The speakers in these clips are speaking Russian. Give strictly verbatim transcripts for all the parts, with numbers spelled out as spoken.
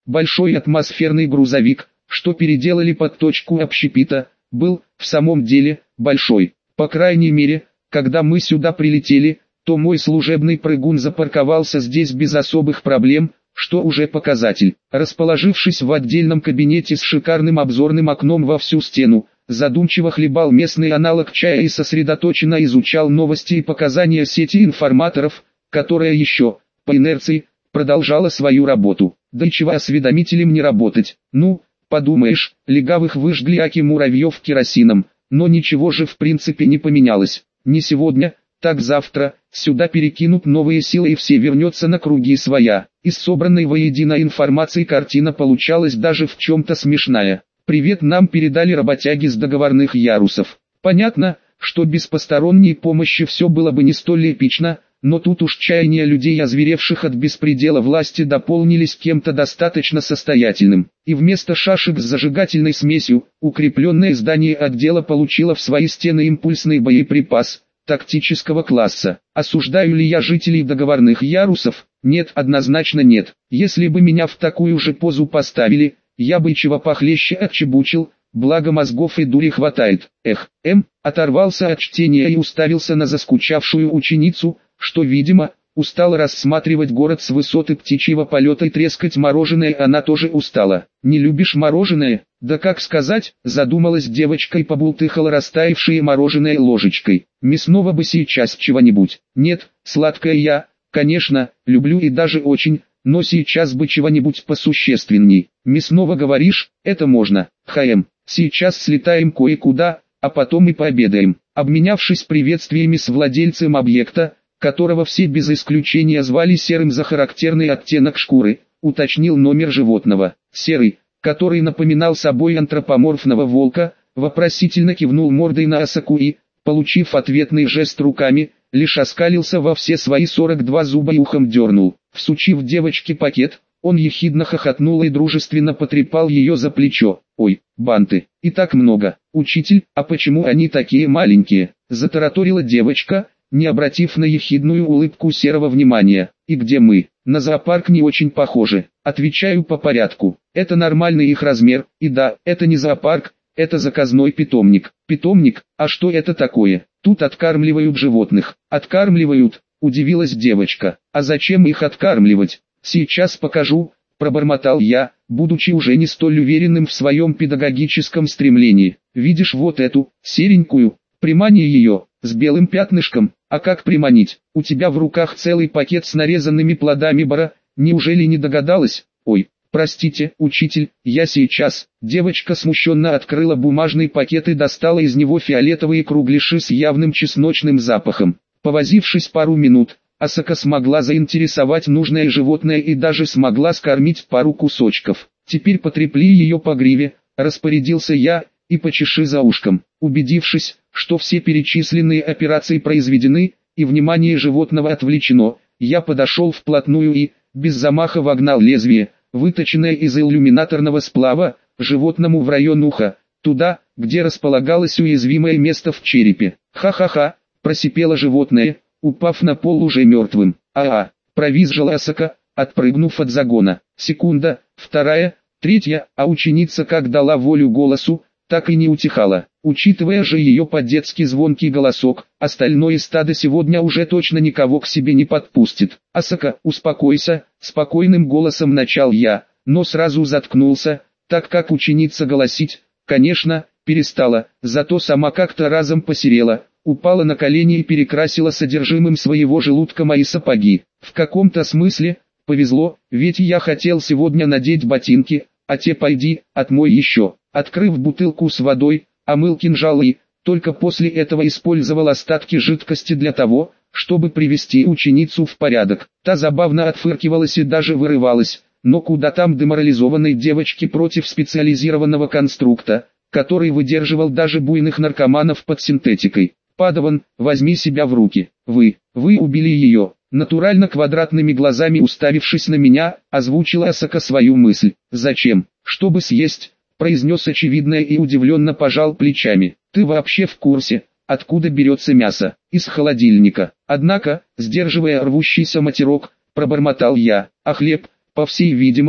Большой атмосферный грузовик, что переделали под точку общепита, был, в самом деле, большой. По крайней мере, когда мы сюда прилетели, то мой служебный прыгун запарковался здесь без особых проблем, что уже показатель. Расположившись в отдельном кабинете с шикарным обзорным окном во всю стену, задумчиво хлебал местный аналог чая и сосредоточенно изучал новости и показания сети информаторов, которая еще, по инерции, продолжала свою работу. Да и чего осведомителем не работать? Ну, подумаешь, легавых выжгли аки муравьев керосином, но ничего же в принципе не поменялось. Не сегодня, так завтра, сюда перекинут новые силы и все вернется на круги своя. Из собранной воедино информации картина получалась даже в чем-то смешная. Привет нам передали работяги с договорных ярусов. Понятно, что без посторонней помощи все было бы не столь эпично, но тут уж чаяния людей, озверевших от беспредела власти, дополнились кем-то достаточно состоятельным. И вместо шашек с зажигательной смесью, укрепленное здание отдела получило в свои стены импульсный боеприпас тактического класса. Осуждаю ли я жителей договорных ярусов? Нет, однозначно нет. Если бы меня в такую же позу поставили, я бы чего похлеще отчебучил, благо мозгов и дури хватает. Эх, М, оторвался от чтения и уставился на заскучавшую ученицу, что, видимо, устала рассматривать город с высоты птичьего полета и трескать мороженое она тоже устала. Не любишь мороженое? Да как сказать, задумалась девочка и побултыхала растаявшее мороженое ложечкой. Мясного бы сейчас чего-нибудь. Нет, сладкое я, конечно, люблю и даже очень, но сейчас бы чего-нибудь посущественней. Мясного говоришь, это можно. ХМ, сейчас слетаем кое-куда, а потом и пообедаем. Обменявшись приветствиями с владельцем объекта, которого все без исключения звали Серым за характерный оттенок шкуры, уточнил номер животного. Серый, который напоминал собой антропоморфного волка, вопросительно кивнул мордой на Асаку и, получив ответный жест руками, лишь оскалился во все свои сорок два зуба и ухом дернул. Всучив девочке пакет, он ехидно хохотнул и дружественно потрепал ее за плечо. «Ой, банты, и так много. Учитель, а почему они такие маленькие?» Затараторила девочка, не обратив на ехидную улыбку Серого внимания. «И где мы? На зоопарк не очень похоже». Отвечаю по порядку. Это нормальный их размер, и да, это не зоопарк, это заказной питомник. Питомник, а что это такое? Тут откармливают животных. Откармливают? Удивилась девочка. А зачем их откармливать? Сейчас покажу, пробормотал я, будучи уже не столь уверенным в своем педагогическом стремлении. Видишь вот эту, серенькую? Примани ее, с белым пятнышком. А как приманить? У тебя в руках целый пакет с нарезанными плодами бара, неужели не догадалась? Ой, простите, учитель, я сейчас. Девочка смущенно открыла бумажный пакет и достала из него фиолетовые кругляши с явным чесночным запахом. Повозившись пару минут, Асака смогла заинтересовать нужное животное и даже смогла скормить пару кусочков. Теперь потрепли ее по гриве, распорядился я, и почеши за ушком. Убедившись, что все перечисленные операции произведены, и внимание животного отвлечено, я подошел вплотную и, без замаха вогнал лезвие, выточенное из иллюминаторного сплава, животному в район уха, туда, где располагалось уязвимое место в черепе. «Ха-ха-ха», просипело животное, упав на пол уже мертвым. «А-а», провизжала Асака, отпрыгнув от загона. Секунда, вторая, третья, а ученица как дала волю голосу, так и не утихала. Учитывая же ее по-детски звонкий голосок, остальное стадо сегодня уже точно никого к себе не подпустит. «Асака, успокойся», спокойным голосом начал я, но сразу заткнулся, так как ученица голосить, конечно, перестала, зато сама как-то разом посерела, упала на колени и перекрасила содержимым своего желудка мои сапоги. В каком-то смысле повезло, ведь я хотел сегодня надеть ботинки, а те пойди, отмой еще. Открыв бутылку с водой, омыл кинжал и, только после этого использовал остатки жидкости для того, чтобы привести ученицу в порядок. Та забавно отфыркивалась и даже вырывалась, но куда там деморализованной девочке против специализированного конструкта, который выдерживал даже буйных наркоманов под синтетикой. «Падаван, возьми себя в руки. Вы, вы убили ее». Натурально квадратными глазами уставившись на меня, озвучила Асака свою мысль. «Зачем? Чтобы съесть», произнес очевидное и удивленно пожал плечами. «Ты вообще в курсе, откуда берется мясо?» «Из холодильника». Однако, сдерживая рвущийся матерок, пробормотал я. «А хлеб, по всей видимости,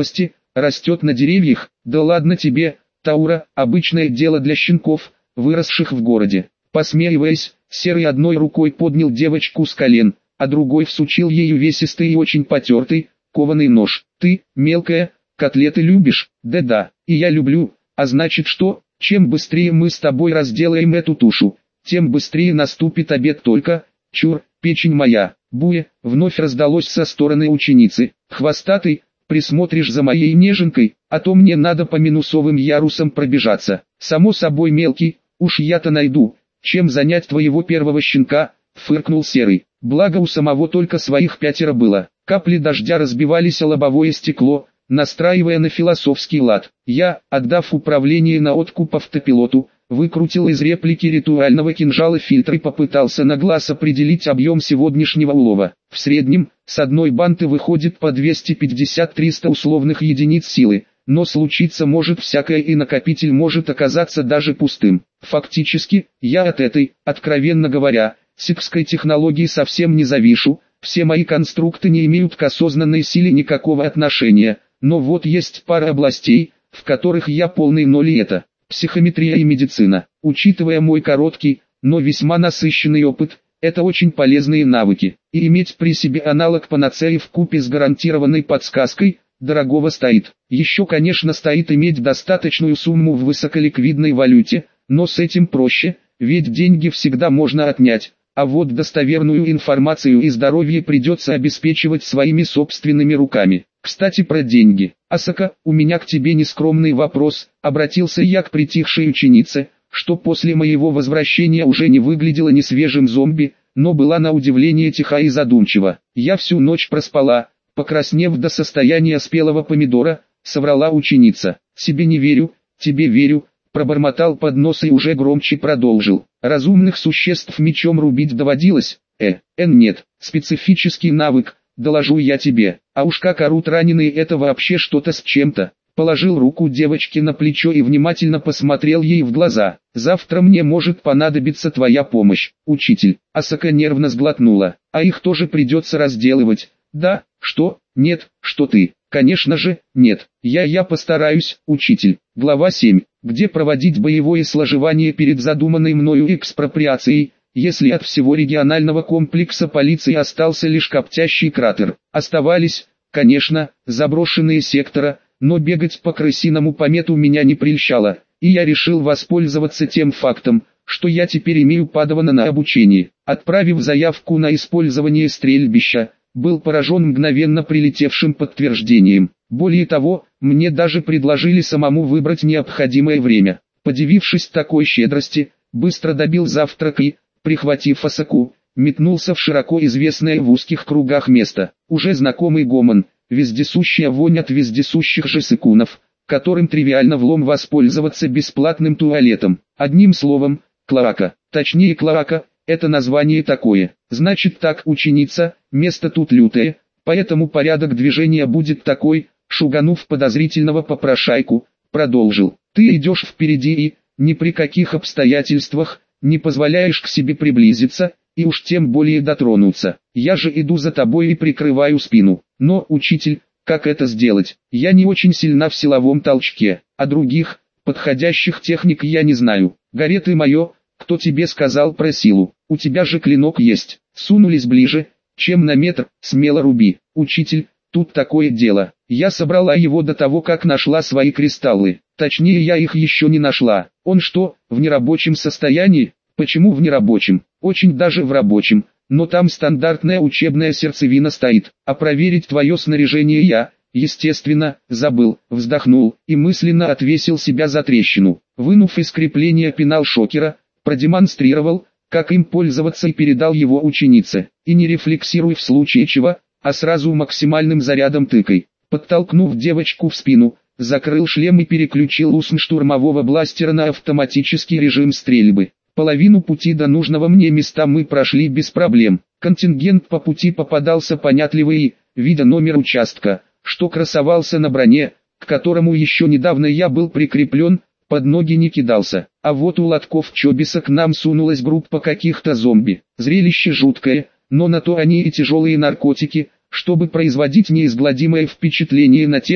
растет на деревьях, да ладно тебе, Таура, обычное дело для щенков, выросших в городе. Посмеиваясь, Серый одной рукой поднял девочку с колен, а другой всучил ей увесистый и очень потертый, кованый нож. Ты, мелкая, котлеты любишь? Да-да, и я люблю, а значит что, чем быстрее мы с тобой разделаем эту тушу, тем быстрее наступит обед только, чур, печень моя. Буе, вновь раздалось со стороны ученицы. Хвостатый, присмотришь за моей неженкой, а то мне надо по минусовым ярусам пробежаться. Само собой, мелкий, уж я-то найду, чем занять твоего первого щенка, фыркнул Серый. Благо у самого только своих пятеро было. Капли дождя разбивались о лобовое стекло, настраивая на философский лад. Я, отдав управление на откуп автопилоту, выкрутил из реплики ритуального кинжала фильтр и попытался на глаз определить объем сегодняшнего улова. В среднем, с одной банты выходит по двести пятьдесят - триста условных единиц силы, но случиться может всякое и накопитель может оказаться даже пустым. Фактически, я от этой, откровенно говоря, сикской технологии совсем не завишу, все мои конструкты не имеют к осознанной силе никакого отношения, но вот есть пара областей, в которых я полный ноль, и это психометрия и медицина. Учитывая мой короткий, но весьма насыщенный опыт, это очень полезные навыки, и иметь при себе аналог панацеи вкупе с гарантированной подсказкой, дорогого стоит. Еще, конечно, стоит иметь достаточную сумму в высоколиквидной валюте, но с этим проще, ведь деньги всегда можно отнять, а вот достоверную информацию и здоровье придется обеспечивать своими собственными руками. Кстати, про деньги. Асака, у меня к тебе нескромный вопрос, обратился я к притихшей ученице, что после моего возвращения уже не выглядела ни свежим зомби, но была на удивление тиха и задумчива. Я всю ночь проспала, покраснев до состояния спелого помидора, соврала ученица. Себе не верю, тебе верю, пробормотал под нос и уже громче продолжил. Разумных существ мечом рубить доводилось? Э, эн нет, специфический навык, доложу я тебе. А уж как орут раненые, это вообще что-то с чем-то. Положил руку девочке на плечо и внимательно посмотрел ей в глаза. Завтра мне может понадобиться твоя помощь, учитель. Асака нервно сглотнула. А их тоже придется разделывать. Да, что, нет, что ты. Конечно же, нет. Я я постараюсь, учитель. Глава семь. Где проводить боевое сложевание перед задуманной мною экспроприацией, если от всего регионального комплекса полиции остался лишь коптящий кратер. Оставались, конечно, заброшенные сектора, но бегать по крысиному помету меня не прельщало, и я решил воспользоваться тем фактом, что я теперь имею падавана на обучение. Отправив заявку на использование стрельбища, был поражен мгновенно прилетевшим подтверждением. Более того, мне даже предложили самому выбрать необходимое время. Подивившись такой щедрости, быстро добил завтрак и, прихватив Асаку, метнулся в широко известное в узких кругах место. Уже знакомый гомон, вездесущая вонь от вездесущих же сыкунов, которым тривиально влом воспользоваться бесплатным туалетом. Одним словом, клоака. Точнее, клоака – это название такое. Значит так, ученица, место тут лютое, поэтому порядок движения будет такой. Шуганув подозрительного попрошайку, продолжил. Ты идешь впереди и, ни при каких обстоятельствах, не позволяешь к себе приблизиться, и уж тем более дотронуться. Я же иду за тобой и прикрываю спину. Но, учитель, как это сделать? Я не очень сильна в силовом толчке, а других, подходящих техник я не знаю. Горе ты мое, кто тебе сказал про силу? У тебя же клинок есть. Сунулись ближе, чем на метр, смело руби. Учитель, тут такое дело. Я собрала его до того, как нашла свои кристаллы. Точнее, я их еще не нашла. Он что, в нерабочем состоянии? Почему в нерабочем? Очень даже в рабочем. Но там стандартная учебная сердцевина стоит. А проверить твое снаряжение я, естественно, забыл. Вздохнул и мысленно отвесил себя за трещину. Вынув из крепления пенал шокера, продемонстрировал, как им пользоваться, и передал его ученице. И не рефлексируй в случае чего, а сразу максимальным зарядом тыкай. Подтолкнув девочку в спину, закрыл шлем и переключил УСМ штурмового бластера на автоматический режим стрельбы. Половину пути до нужного мне места мы прошли без проблем. Контингент по пути попадался понятливый и, видя номер участка, что красовался на броне, к которому еще недавно я был прикреплен, под ноги не кидался. А вот у лотков Чобиса к нам сунулась группа каких-то зомби. Зрелище жуткое, но на то они и тяжелые наркотики, чтобы производить неизгладимое впечатление на тех,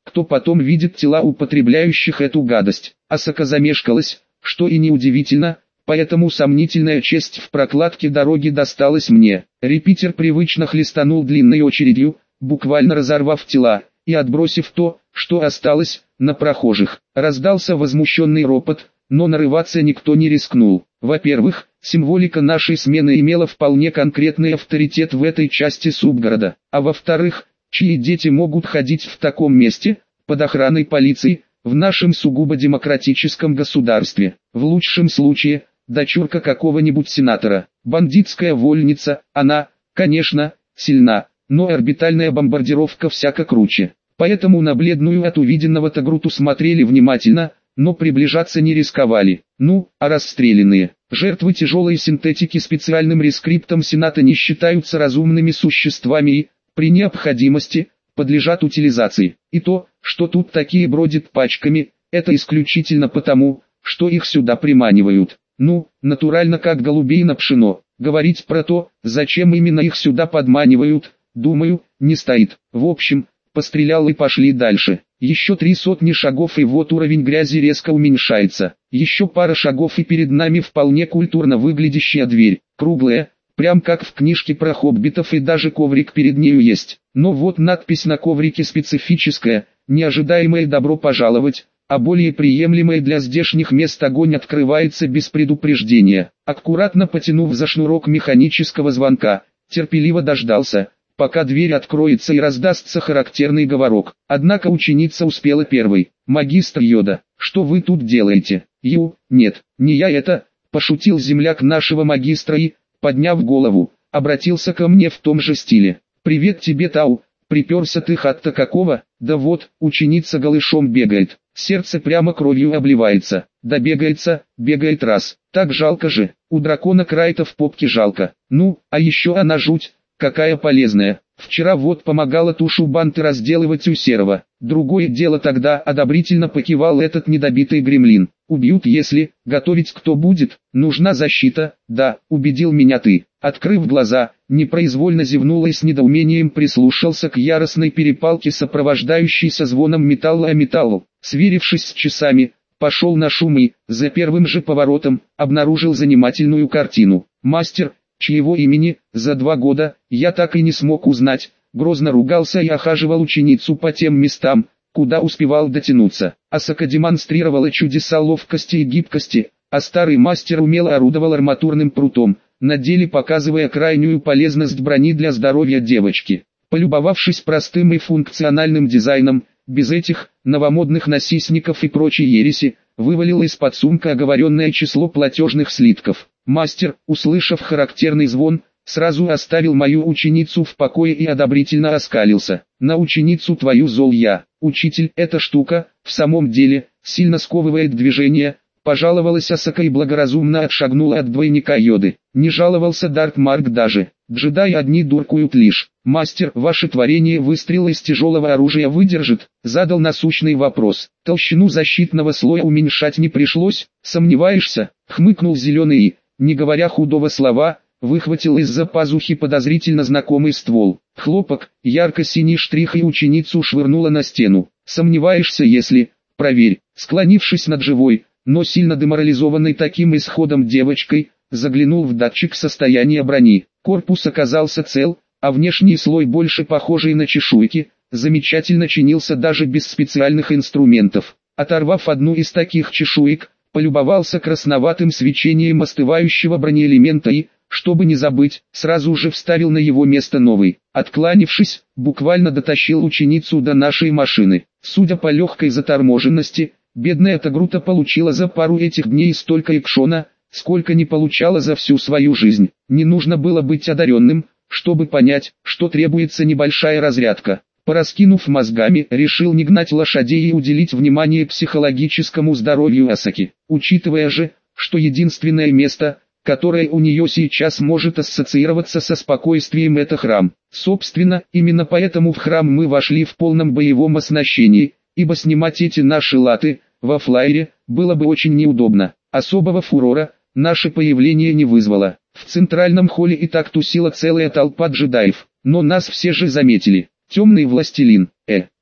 кто потом видит тела употребляющих эту гадость. Асака замешкалась, что и неудивительно, поэтому сомнительная честь в прокладке дороги досталась мне. Репитер привычно хлестанул длинной очередью, буквально разорвав тела, и отбросив то, что осталось, на прохожих. Раздался возмущенный ропот, но нарываться никто не рискнул. Во-первых, символика нашей смены имела вполне конкретный авторитет в этой части субгорода, а во-вторых, чьи дети могут ходить в таком месте, под охраной полиции, в нашем сугубо демократическом государстве. В лучшем случае, дочурка какого-нибудь сенатора. Бандитская вольница, она, конечно, сильна, но орбитальная бомбардировка всяко круче. Поэтому на бледную от увиденного Тагруту смотрели внимательно, но приближаться не рисковали. Ну, а расстрелянные, жертвы тяжелой синтетики специальным рескриптом Сената не считаются разумными существами и, при необходимости, подлежат утилизации. И то, что тут такие бродят пачками, это исключительно потому, что их сюда приманивают. Ну, натурально как голубей на пшено. Говорить про то, зачем именно их сюда подманивают, думаю, не стоит. В общем, пострелял и пошли дальше. Еще три сотни шагов и вот уровень грязи резко уменьшается. Еще пара шагов и перед нами вполне культурно выглядящая дверь. Круглая, прям как в книжке про хоббитов, и даже коврик перед нею есть. Но вот надпись на коврике специфическая, неожидаемое «добро пожаловать», а более приемлемый для здешних мест огонь открывается без предупреждения. Аккуратно потянув за шнурок механического звонка, терпеливо дождался, пока дверь откроется и раздастся характерный говорок. Однако ученица успела первой. «Магистр Йода, что вы тут делаете?» «Ю, нет, не я это», — пошутил земляк нашего магистра и, подняв голову, обратился ко мне в том же стиле. «Привет тебе, Тау, приперся ты хат-то какого?» «Да вот, ученица голышом бегает, сердце прямо кровью обливается, да бегается, бегает раз, так жалко же, у дракона край-то в попке жалко, ну, а еще она жуть, какая полезная, вчера вот помогала тушу банты разделывать у серого». Другое дело, тогда одобрительно покивал этот недобитый гремлин. «Убьют, если, готовить кто будет, нужна защита, да, убедил меня ты». Открыв глаза, непроизвольно зевнул и с недоумением прислушался к яростной перепалке, сопровождающейся звоном металла о металл. Сверившись с часами, пошел на шум и, за первым же поворотом, обнаружил занимательную картину. Мастер, чьего имени, за два года, я так и не смог узнать, грозно ругался и охаживал ученицу по тем местам, куда успевал дотянуться. Асака демонстрировала чудеса ловкости и гибкости, а старый мастер умело орудовал арматурным прутом, на деле показывая крайнюю полезность брони для здоровья девочки. Полюбовавшись простым и функциональным дизайном, без этих новомодных насисников и прочей ереси, вывалил из-под сумка оговоренное число платежных слитков. Мастер, услышав характерный звон, сразу оставил мою ученицу в покое и одобрительно оскалился. «На ученицу твою зол я, учитель, эта штука, в самом деле, сильно сковывает движение», пожаловалась Асака и благоразумно отшагнула от двойника Йоды. Не жаловался Дарт Марк даже. «Джедаи одни дуркуют лишь. Мастер, ваше творение выстрела из тяжелого оружия выдержит?» Задал насущный вопрос. «Толщину защитного слоя уменьшать не пришлось, сомневаешься?» Хмыкнул зеленый и, не говоря худого слова, выхватил из-за пазухи подозрительно знакомый ствол. Хлопок, ярко-синий штрих, и ученицу швырнула на стену. «Сомневаешься, если...» «Проверь». Склонившись над живой, но сильно деморализованной таким исходом девочкой, заглянул в датчик состояния брони. Корпус оказался цел, а внешний слой, больше похожий на чешуйки, замечательно чинился даже без специальных инструментов. Оторвав одну из таких чешуек, полюбовался красноватым свечением остывающего бронеэлемента и, чтобы не забыть, сразу же вставил на его место новый. Откланившись, буквально дотащил ученицу до нашей машины. Судя по легкой заторможенности, бедная Тагрута получила за пару этих дней столько экшона, сколько не получала за всю свою жизнь. Не нужно было быть одаренным, чтобы понять, что требуется небольшая разрядка. Пораскинув мозгами, решил не гнать лошадей и уделить внимание психологическому здоровью Асаки. Учитывая же, что единственное место, которое у нее сейчас может ассоциироваться со спокойствием, это храм. Собственно, именно поэтому в храм мы вошли в полном боевом оснащении, ибо снимать эти наши латы во флайере было бы очень неудобно. Особого фурора наше появление не вызвало. В центральном холле и так тусила целая толпа джедаев, но нас все же заметили. Темный властелин, э,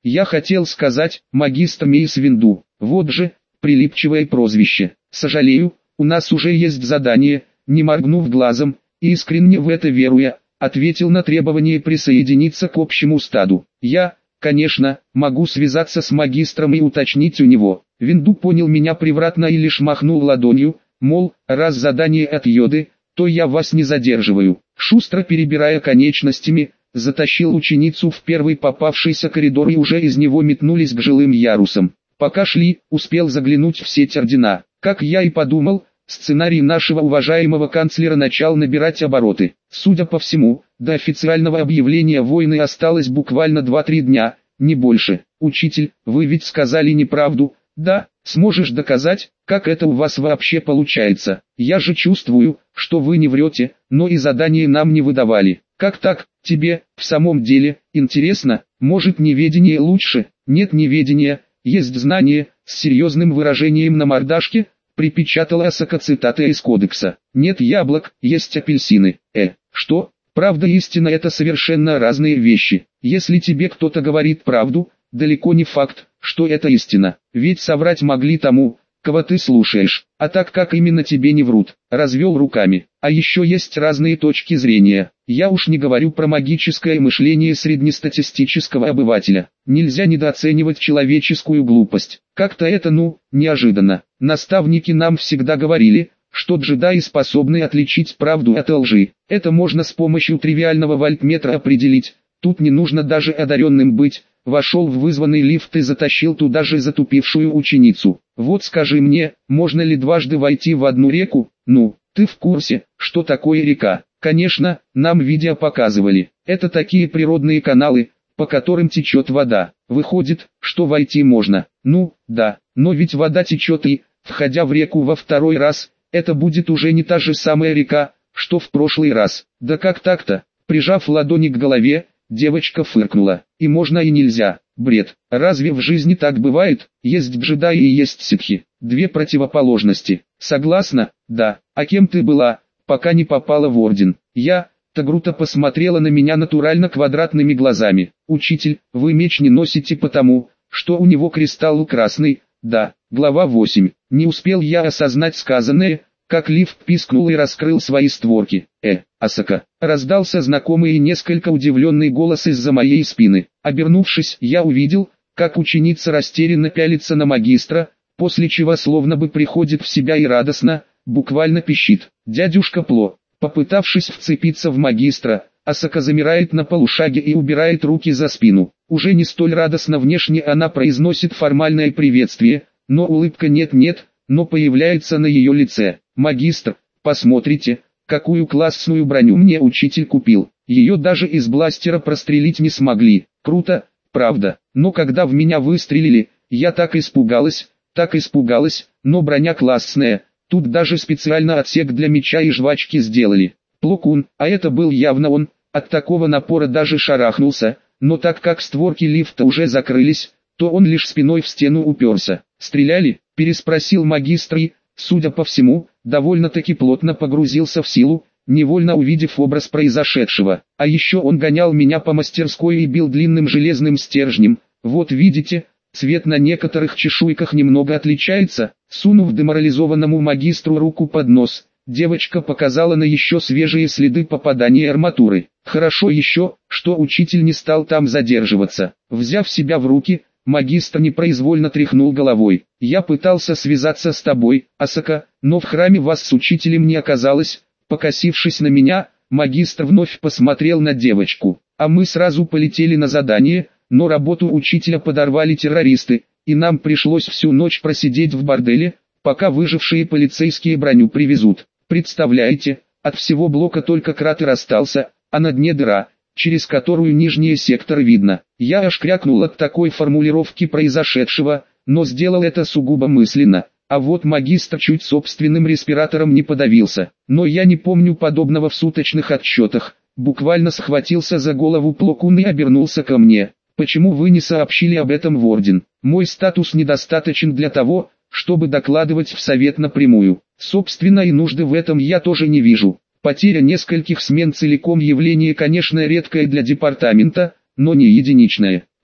Я хотел сказать, магистр Мейс Винду. Вот же, прилипчивое прозвище. Сожалею, у нас уже есть задание, не моргнув глазом, искренне в это веруя, ответил на требование присоединиться к общему стаду. Я, конечно, могу связаться с магистром и уточнить у него. Винду понял меня превратно и лишь махнул ладонью, мол, раз задание от Йоды, то я вас не задерживаю. Шустро перебирая конечностями, затащил ученицу в первый попавшийся коридор и уже из него метнулись к жилым ярусам. Пока шли, успел заглянуть в сеть ордена. Как я и подумал, сценарий нашего уважаемого канцлера начал набирать обороты. Судя по всему, до официального объявления войны осталось буквально два-три дня, не больше. Учитель, вы ведь сказали неправду. Да, сможешь доказать, как это у вас вообще получается. Я же чувствую, что вы не врете, но и задание нам не выдавали. Как так, тебе, в самом деле, интересно, может неведение лучше? Нет неведения, есть знание, с серьезным выражением на мордашке, припечатала Асака цитата из кодекса. Нет яблок, есть апельсины. Э, что? Правда и истина — это совершенно разные вещи. Если тебе кто-то говорит правду, далеко не факт, что это истина. Ведь соврать могли тому, кого ты слушаешь. А так как именно тебе не врут, развел руками. А еще есть разные точки зрения. Я уж не говорю про магическое мышление среднестатистического обывателя. Нельзя недооценивать человеческую глупость. Как-то это ну, неожиданно. Наставники нам всегда говорили, что джедаи способны отличить правду от лжи. Это можно с помощью тривиального вольтметра определить. Тут не нужно даже одаренным быть. Вошел в вызванный лифт и затащил туда же затупившую ученицу. Вот скажи мне, можно ли дважды войти в одну реку? Ну, ты в курсе, что такое река? Конечно, нам видео показывали. Это такие природные каналы, по которым течет вода. Выходит, что войти можно. Ну, да, но ведь вода течет и, входя в реку во второй раз, это будет уже не та же самая река, что в прошлый раз. Да как так-то? Прижав ладони к голове, девочка фыркнула. И можно и нельзя. Бред. Разве в жизни так бывает? Есть джедаи и есть ситхи. Две противоположности. Согласна? Да. А кем ты была, пока не попала в орден? Я... Тагрута посмотрела на меня натурально квадратными глазами. Учитель, вы меч не носите потому, что у него кристалл красный. Да. Глава восемь. Не успел я осознать сказанное, как лифт пискнул и раскрыл свои створки. «Э, Асака!» Раздался знакомый и несколько удивленный голос из-за моей спины. Обернувшись, я увидел, как ученица растерянно пялится на магистра, после чего словно бы приходит в себя и радостно, буквально пищит. «Дядюшка Пло!» Попытавшись вцепиться в магистра, Асака замирает на полушаге и убирает руки за спину. Уже не столь радостно внешне она произносит формальное приветствие, но улыбка нет-нет, но появляется на ее лице. «Магистр, посмотрите, какую классную броню мне учитель купил. Ее даже из бластера прострелить не смогли. Круто, правда. Но когда в меня выстрелили, я так испугалась, так испугалась, но броня классная. Тут даже специально отсек для меча и жвачки сделали. Плокун, а это был явно он, от такого напора даже шарахнулся, но так как створки лифта уже закрылись, то он лишь спиной в стену уперся. «Стреляли?» – переспросил магистр и, судя по всему, довольно-таки плотно погрузился в силу, невольно увидев образ произошедшего. А еще он гонял меня по мастерской и бил длинным железным стержнем. Вот видите, цвет на некоторых чешуйках немного отличается. Сунув деморализованному магистру руку под нос, девочка показала на еще свежие следы попадания арматуры. Хорошо еще, что учитель не стал там задерживаться. Взяв себя в руки, магистр непроизвольно тряхнул головой. «Я пытался связаться с тобой, Асака, но в храме вас с учителем не оказалось». Покосившись на меня, магистр вновь посмотрел на девочку. «А мы сразу полетели на задание, но работу учителя подорвали террористы, и нам пришлось всю ночь просидеть в борделе, пока выжившие полицейские броню привезут. Представляете, от всего блока только кратер остался, а на дне дыра, через которую нижние секторы видно». Я аж крякнул от такой формулировки произошедшего, но сделал это сугубо мысленно. А вот магистр чуть собственным респиратором не подавился. Но я не помню подобного в суточных отчетах. Буквально схватился за голову Плокун и обернулся ко мне. «Почему вы не сообщили об этом в орден? Мой статус недостаточен для того, чтобы докладывать в совет напрямую. Собственно, и нужды в этом я тоже не вижу. Потеря нескольких смен целиком явление, конечно, редкое для департамента, но не единичное.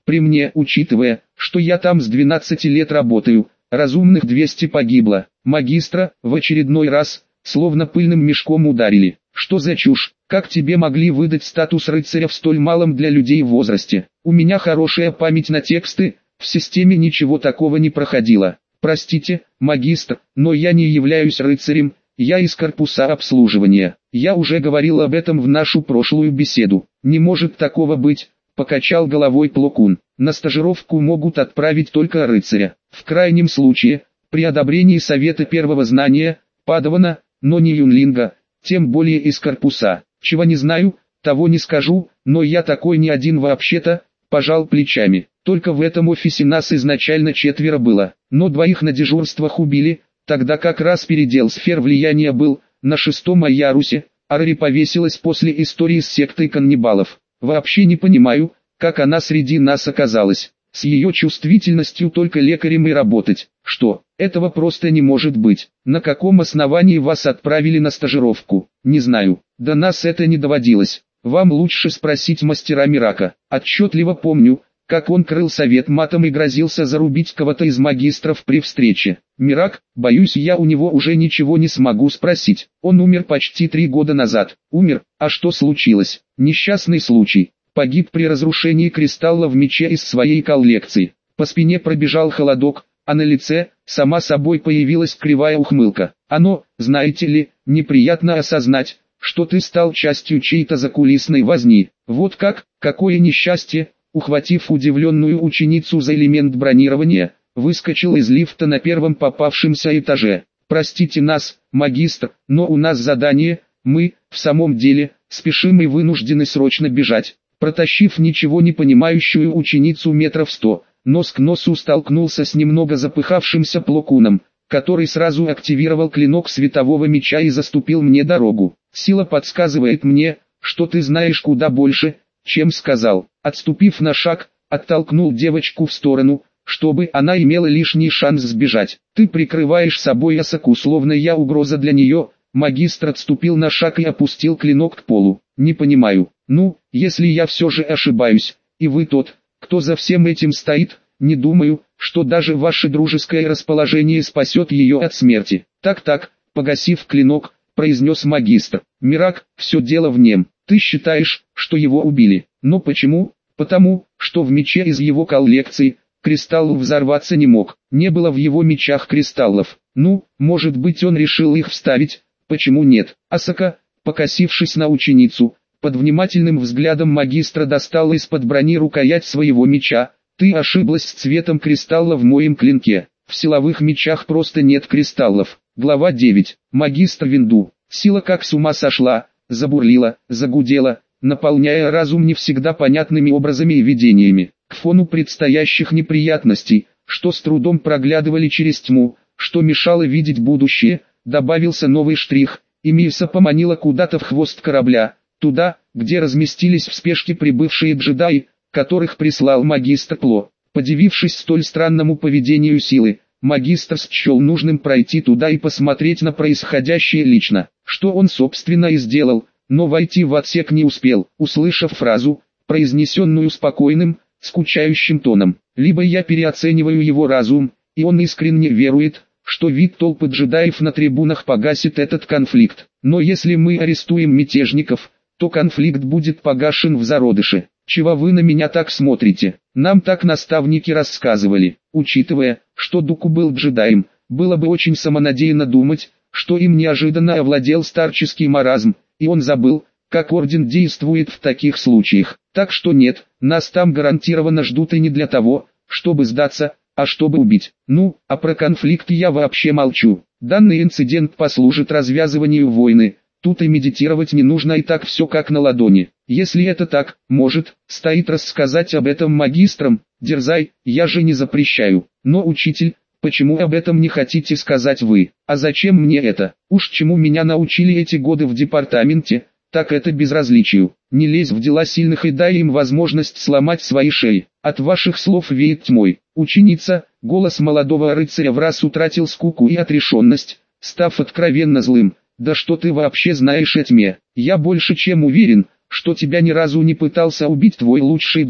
При мне, учитывая, что я там с двенадцати лет работаю, разумных двести погибло. Магистра, в очередной раз, словно пыльным мешком ударили. Что за чушь? Как тебе могли выдать статус рыцаря в столь малом для людей возрасте? У меня хорошая память на тексты, в системе ничего такого не проходило. Простите, магистр, но я не являюсь рыцарем, я из корпуса обслуживания. Я уже говорил об этом в нашу прошлую беседу. Не может такого быть, покачал головой Плокун. На стажировку могут отправить только рыцаря. В крайнем случае, при одобрении совета первого знания, падавана, но не юнлинга, тем более из корпуса. Чего не знаю, того не скажу, но я такой не один вообще-то, пожал плечами. Только в этом офисе нас изначально четверо было, но двоих на дежурствах убили, тогда как раз передел сфер влияния был, на шестом ярусе, Арри повесилась после истории с сектой каннибалов. Вообще не понимаю, как она среди нас оказалась. С ее чувствительностью только лекарем и работать. Что, этого просто не может быть. На каком основании вас отправили на стажировку? Не знаю. До нас это не доводилось. Вам лучше спросить мастера Мирака. Отчетливо помню, как он крыл совет матом и грозился зарубить кого-то из магистров при встрече. Мирак, боюсь, я у него уже ничего не смогу спросить. Он умер почти три года назад. Умер, а что случилось? Несчастный случай. Погиб при разрушении кристалла в мече из своей коллекции. По спине пробежал холодок, а на лице, сама собой появилась кривая ухмылка. Оно, знаете ли, неприятно осознать, что ты стал частью чьей-то закулисной возни. Вот как, какое несчастье, ухватив удивленную ученицу за элемент бронирования, выскочил из лифта на первом попавшемся этаже. Простите нас, магистр, но у нас задание, мы, в самом деле, спешим и вынуждены срочно бежать. Протащив ничего не понимающую ученицу метров сто, нос к носу столкнулся с немного запыхавшимся Плокуном, который сразу активировал клинок светового меча и заступил мне дорогу. Сила подсказывает мне, что ты знаешь куда больше, чем сказал. Отступив на шаг, оттолкнул девочку в сторону, чтобы она имела лишний шанс сбежать. Ты прикрываешь собой Асаку, словно я угроза для нее. Магистр отступил на шаг и опустил клинок к полу. Не понимаю. Ну, если я все же ошибаюсь, и вы тот, кто за всем этим стоит, не думаю, что даже ваше дружеское расположение спасет ее от смерти. Так-так, погасив клинок, произнес магистр. Мирак, все дело в нем. Ты считаешь, что его убили. Но почему? Потому, что в мече из его коллекции, кристалл взорваться не мог. Не было в его мечах кристаллов. Ну, может быть, он решил их вставить, почему нет? Асака, покосившись на ученицу, под внимательным взглядом магистра достала из-под брони рукоять своего меча. Ты ошиблась с цветом кристалла в моем клинке. В силовых мечах просто нет кристаллов. Глава девять. Магистр Винду. Сила как с ума сошла, забурлила, загудела, наполняя разум не всегда понятными образами и видениями. К фону предстоящих неприятностей, что с трудом проглядывали через тьму, что мешало видеть будущее, добавился новый штрих, и Миса поманила куда-то в хвост корабля, туда, где разместились в спешке прибывшие джедаи, которых прислал магистр Пло. Подивившись столь странному поведению силы, магистр счел нужным пройти туда и посмотреть на происходящее лично, что он собственно и сделал, но войти в отсек не успел, услышав фразу, произнесенную спокойным, скучающим тоном. Либо я переоцениваю его разум, и он искренне верует, что вид толпы джедаев на трибунах погасит этот конфликт. Но если мы арестуем мятежников, то конфликт будет погашен в зародыше. Чего вы на меня так смотрите? Нам так наставники рассказывали. Учитывая, что Дуку был джедаем, было бы очень самонадеянно думать, что им неожиданно овладел старческий маразм, и он забыл, как орден действует в таких случаях. Так что нет, нас там гарантированно ждут и не для того, чтобы сдаться, а чтобы убить. Ну, а про конфликт я вообще молчу. Данный инцидент послужит развязыванию войны. Тут и медитировать не нужно, и так все как на ладони. Если это так, может, стоит рассказать об этом магистрам, дерзай, я же не запрещаю. Но, учитель, почему об этом не хотите сказать вы? А зачем мне это? Уж чему меня научили эти годы в департаменте, так это безразличию. Не лезь в дела сильных и дай им возможность сломать свои шеи. От ваших слов веет тьмой. Ученица, голос молодого рыцаря враз утратил скуку и отрешенность, став откровенно злым. Да что ты вообще знаешь о тьме? Я больше чем уверен, что тебя ни разу не пытался убить твой лучший друг,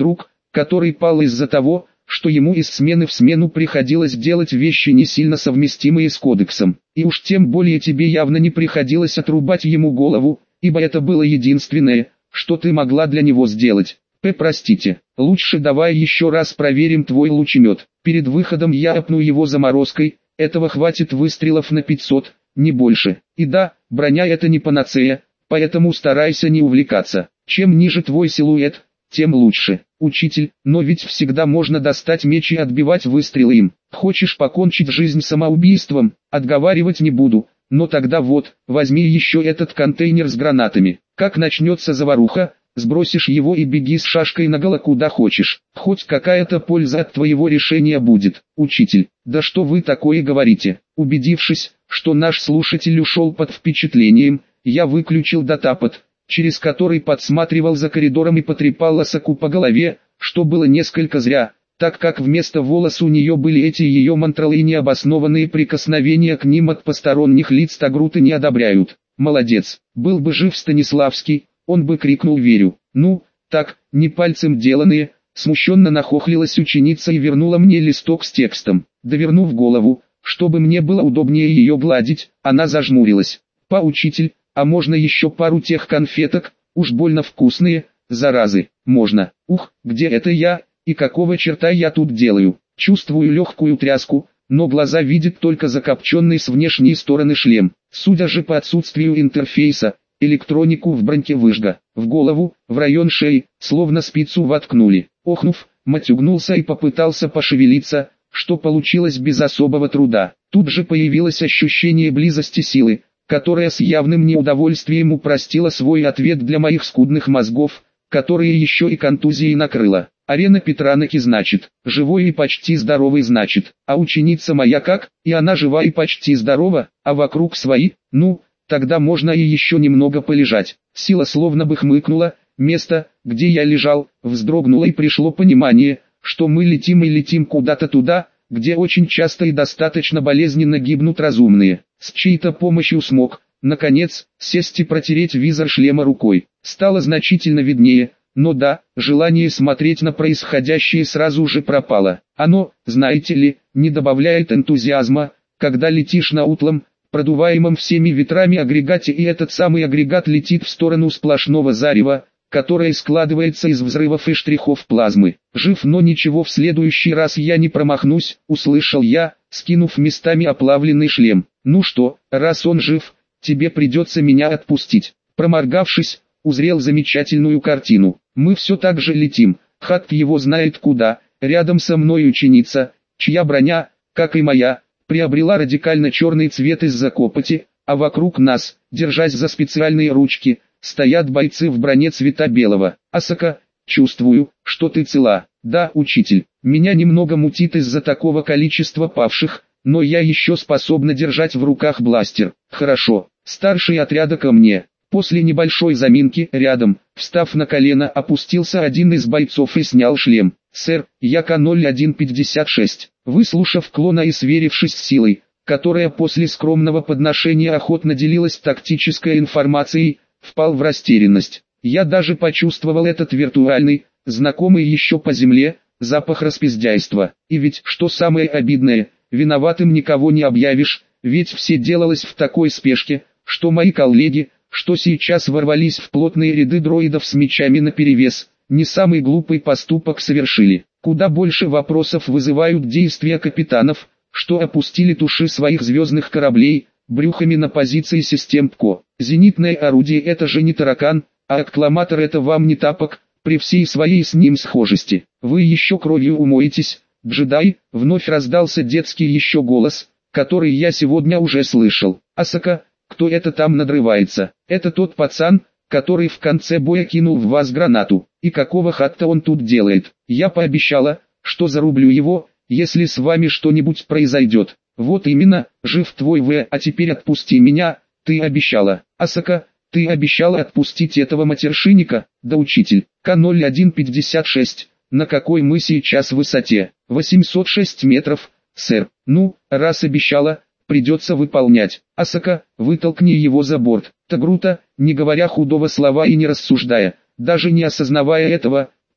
который пал из-за того, что ему из смены в смену приходилось делать вещи не сильно совместимые с кодексом. И уж тем более тебе явно не приходилось отрубать ему голову, ибо это было единственное, что ты могла для него сделать. П. Простите, лучше давай еще раз проверим твой лучемет. Перед выходом я опну его заморозкой, этого хватит выстрелов на пятьсот, не больше. И да, броня это не панацея, поэтому старайся не увлекаться. Чем ниже твой силуэт, тем лучше. Учитель, но ведь всегда можно достать меч и отбивать выстрелы им. Хочешь покончить жизнь самоубийством? Отговаривать не буду, но тогда вот, возьми еще этот контейнер с гранатами. Как начнется заваруха, сбросишь его и беги с шашкой наголо куда хочешь. Хоть какая-то польза от твоего решения будет. Учитель, да что вы такое говорите? Убедившись, что наш слушатель ушел под впечатлением, я выключил датапад, через который подсматривал за коридором и потрепал Асаку по голове, что было несколько зря, так как вместо волос у нее были эти ее мантралы и необоснованные прикосновения к ним от посторонних лиц Тагруты не одобряют. Молодец, был бы жив Станиславский, он бы крикнул «верю». Ну, так, не пальцем деланные, смущенно нахохлилась ученица и вернула мне листок с текстом. Довернув голову, чтобы мне было удобнее ее гладить, она зажмурилась. «Па, учитель, а можно еще пару тех конфеток, уж больно вкусные, заразы, можно. Ух, где это я, и какого черта я тут делаю?» Чувствую легкую тряску, но глаза видят только закопченный с внешней стороны шлем. Судя же по отсутствию интерфейса, электронику в броньке выжга. В голову, в район шеи, словно спицу воткнули. Охнув, мать угнулся и попытался пошевелиться, что получилось без особого труда. Тут же появилось ощущение близости силы, которая с явным неудовольствием упростила свой ответ для моих скудных мозгов, которые еще и контузией накрыла. Арена Петраноки значит, живой и почти здоровый значит, а ученица моя как, и она жива и почти здорова, а вокруг свои, ну, тогда можно и еще немного полежать. Сила словно бы хмыкнула, место, где я лежал, вздрогнуло и пришло понимание, что мы летим и летим куда-то туда, где очень часто и достаточно болезненно гибнут разумные. С чьей-то помощью смог, наконец, сесть и протереть визор шлема рукой. Стало значительно виднее, но да, желание смотреть на происходящее сразу же пропало. Оно, знаете ли, не добавляет энтузиазма, когда летишь на утлом, продуваемом всеми ветрами агрегате, и этот самый агрегат летит в сторону сплошного зарева, которое складывается из взрывов и штрихов плазмы. «Жив, но ничего, в следующий раз я не промахнусь», — услышал я, скинув местами оплавленный шлем. «Ну что, раз он жив, тебе придется меня отпустить». Проморгавшись, узрел замечательную картину. Мы все так же летим, Хатт его знает куда, рядом со мной ученица, чья броня, как и моя, приобрела радикально черный цвет из-за копоти, а вокруг нас, держась за специальные ручки, стоят бойцы в броне цвета белого. «Асака, чувствую, что ты цела». «Да, учитель, меня немного мутит из-за такого количества павших, но я еще способна держать в руках бластер». «Хорошо, старший отряда ко мне». После небольшой заминки рядом, встав на колено, опустился один из бойцов и снял шлем. «Сэр, я К ноль один пятьдесят шесть». Выслушав клона и сверившись с силой, которая после скромного подношения охотно делилась тактической информацией, впал в растерянность. Я даже почувствовал этот виртуальный, знакомый еще по земле, запах распиздяйства. И ведь, что самое обидное, виноватым никого не объявишь, ведь все делалось в такой спешке, что мои коллеги, что сейчас ворвались в плотные ряды дроидов с мечами наперевес, не самый глупый поступок совершили. Куда больше вопросов вызывают действия капитанов, что опустили туши своих звездных кораблей, брюхами на позиции систем ПКО. Зенитное орудие — это же не таракан, а аккламатор — это вам не тапок, при всей своей с ним схожести. Вы еще кровью умоетесь, джедай, вновь раздался детский еще голос, который я сегодня уже слышал. «Асака, кто это там надрывается?» «Это тот пацан, который в конце боя кинул в вас гранату. И какого хатта он тут делает?» «Я пообещала, что зарублю его, если с вами что-нибудь произойдет». «Вот именно, жив твой В, а теперь отпусти меня, ты обещала». «Асака, ты обещала отпустить этого матершинника?» «Да, учитель». К ноль один пятьдесят шесть, на какой мы сейчас высоте? восемьсот шесть метров, сэр. Ну, раз обещала, придется выполнять. «Асака, вытолкни его за борт». Тагрута, не говоря худого слова и не рассуждая, даже не осознавая этого,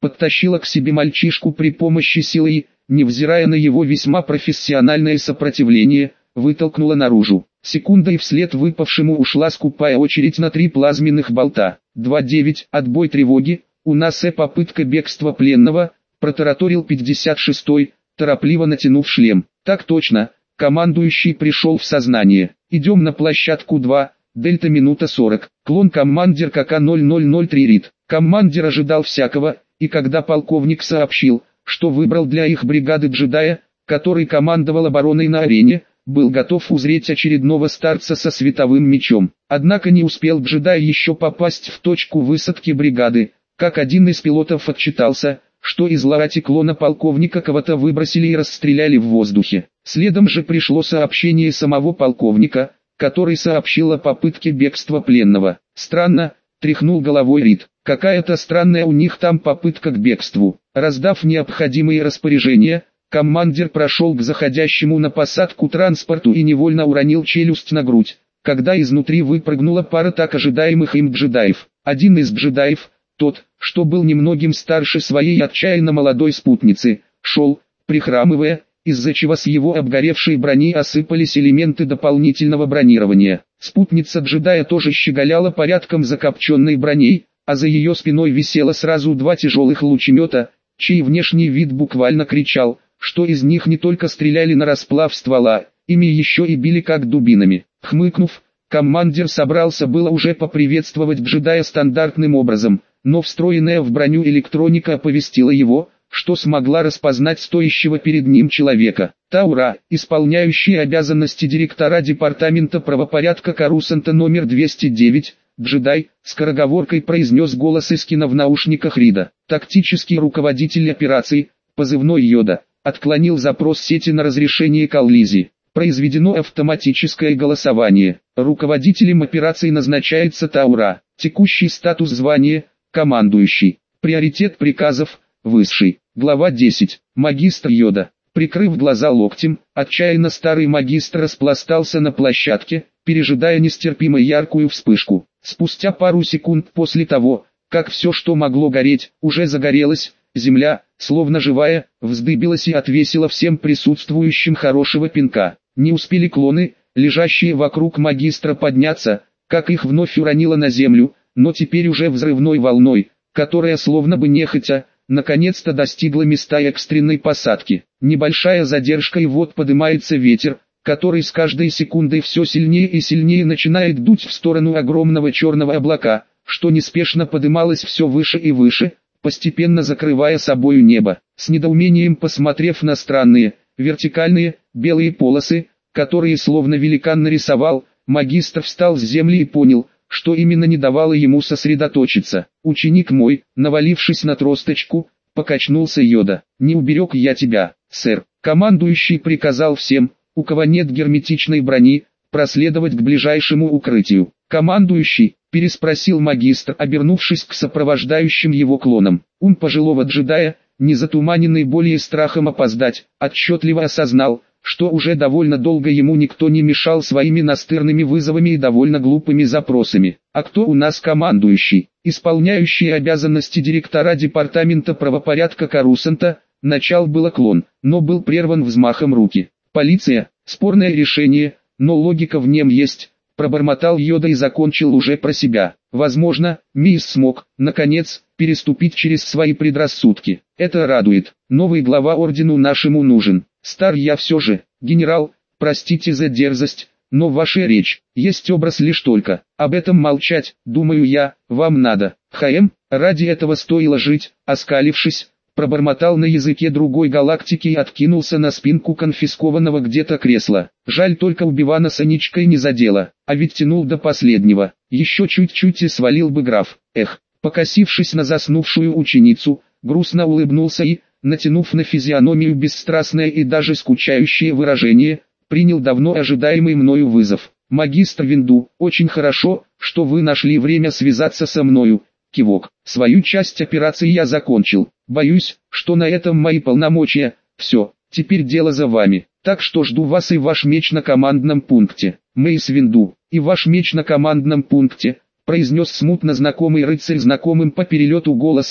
подтащила к себе мальчишку при помощи силы и, невзирая на его весьма профессиональное сопротивление, вытолкнула наружу. Секундой вслед выпавшему ушла скупая очередь на три плазменных болта. два девять, отбой тревоги, у нас и попытка бегства пленного, протараторил пятьдесят шестой, торопливо натянув шлем. Так точно, командующий пришел в сознание. Идем на площадку два, дельта минута сорок. Клон командир КК ноль ноль ноль три РИД. Командир ожидал всякого, и когда полковник сообщил, что выбрал для их бригады джедая, который командовал обороной на арене, был готов узреть очередного старца со световым мечом. Однако не успел джедай еще попасть в точку высадки бригады, как один из пилотов отчитался, что из ларати клона полковника кого-то выбросили и расстреляли в воздухе. Следом же пришло сообщение самого полковника, который сообщил о попытке бегства пленного. Странно, тряхнул головой Рид. Какая-то странная у них там попытка к бегству. Раздав необходимые распоряжения, командир прошел к заходящему на посадку транспорту и невольно уронил челюсть на грудь, когда изнутри выпрыгнула пара так ожидаемых им джедаев. Один из джедаев, тот, что был немногим старше своей отчаянно молодой спутницы, шел, прихрамывая, из-за чего с его обгоревшей брони осыпались элементы дополнительного бронирования. Спутница джедая тоже щеголяла порядком закопченной броней, а за ее спиной висело сразу два тяжелых лучемета, чей внешний вид буквально кричал, что из них не только стреляли на расплав ствола, ими еще и били как дубинами. Хмыкнув, командир собрался было уже поприветствовать джедая стандартным образом, но встроенная в броню электроника оповестила его, что смогла распознать стоящего перед ним человека. Таура, исполняющий обязанности директора департамента правопорядка Корусанта номер двести девять, джедай, скороговоркой произнес голос Искина в наушниках Рида. Тактический руководитель операции, позывной Йода, отклонил запрос сети на разрешение коллизии. Произведено автоматическое голосование. Руководителем операции назначается Таура. Текущий статус звания – командующий. Приоритет приказов – высший. Глава десять. Магистр Йода. Прикрыв глаза локтем, отчаянно старый магистр распластался на площадке, пережидая нестерпимо яркую вспышку. Спустя пару секунд после того, как все, что могло гореть, уже загорелось, земля, словно живая, вздыбилась и отвесила всем присутствующим хорошего пинка. Не успели клоны, лежащие вокруг магистра, подняться, как их вновь уронило на землю, но теперь уже взрывной волной, которая словно бы нехотя, наконец-то достигла места экстренной посадки. Небольшая задержка, и вот поднимается ветер, который с каждой секундой все сильнее и сильнее начинает дуть в сторону огромного черного облака, что неспешно подымалось все выше и выше, постепенно закрывая собою небо. С недоумением посмотрев на странные, вертикальные, белые полосы, которые словно великан нарисовал, магистр встал с земли и понял, что именно не давало ему сосредоточиться. «Ученик мой», навалившись на тросточку, покачнулся Йода. «Не уберег я тебя, сэр». Командующий приказал всем, у кого нет герметичной брони, проследовать к ближайшему укрытию. «Командующий», переспросил магистр, обернувшись к сопровождающим его клонам. Ум пожилого джедая, не затуманенный более страхом опоздать, отчетливо осознал, что уже довольно долго ему никто не мешал своими настырными вызовами и довольно глупыми запросами. «А кто у нас командующий?» Исполняющий обязанности директора департамента правопорядка Корусанта, начал было клон, но был прерван взмахом руки. «Полиция, спорное решение, но логика в нем есть», пробормотал Йода и закончил уже про себя. «Возможно, мисс смог, наконец, переступить через свои предрассудки. Это радует. Новый глава ордену нашему нужен. Стар я все же, генерал, простите за дерзость, но ваша речь, есть образ лишь только. Об этом молчать, думаю я, вам надо. ХМ, ради этого стоило жить», оскалившись, пробормотал на языке другой галактики и откинулся на спинку конфискованного где-то кресла. Жаль, только убивана с Аничкой не задела, а ведь тянул до последнего. Еще чуть-чуть и свалил бы граф. Эх, покосившись на заснувшую ученицу, грустно улыбнулся и, натянув на физиономию бесстрастное и даже скучающее выражение, принял давно ожидаемый мною вызов. «Магистр Винду, очень хорошо, что вы нашли время связаться со мною». Кивок. «Свою часть операции я закончил. Боюсь, что на этом мои полномочия. Все, теперь дело за вами. Так что жду вас и ваш меч на командном пункте». «Мэйс Винду, и ваш меч на командном пункте», произнес смутно знакомый рыцарь знакомым по перелету голосом,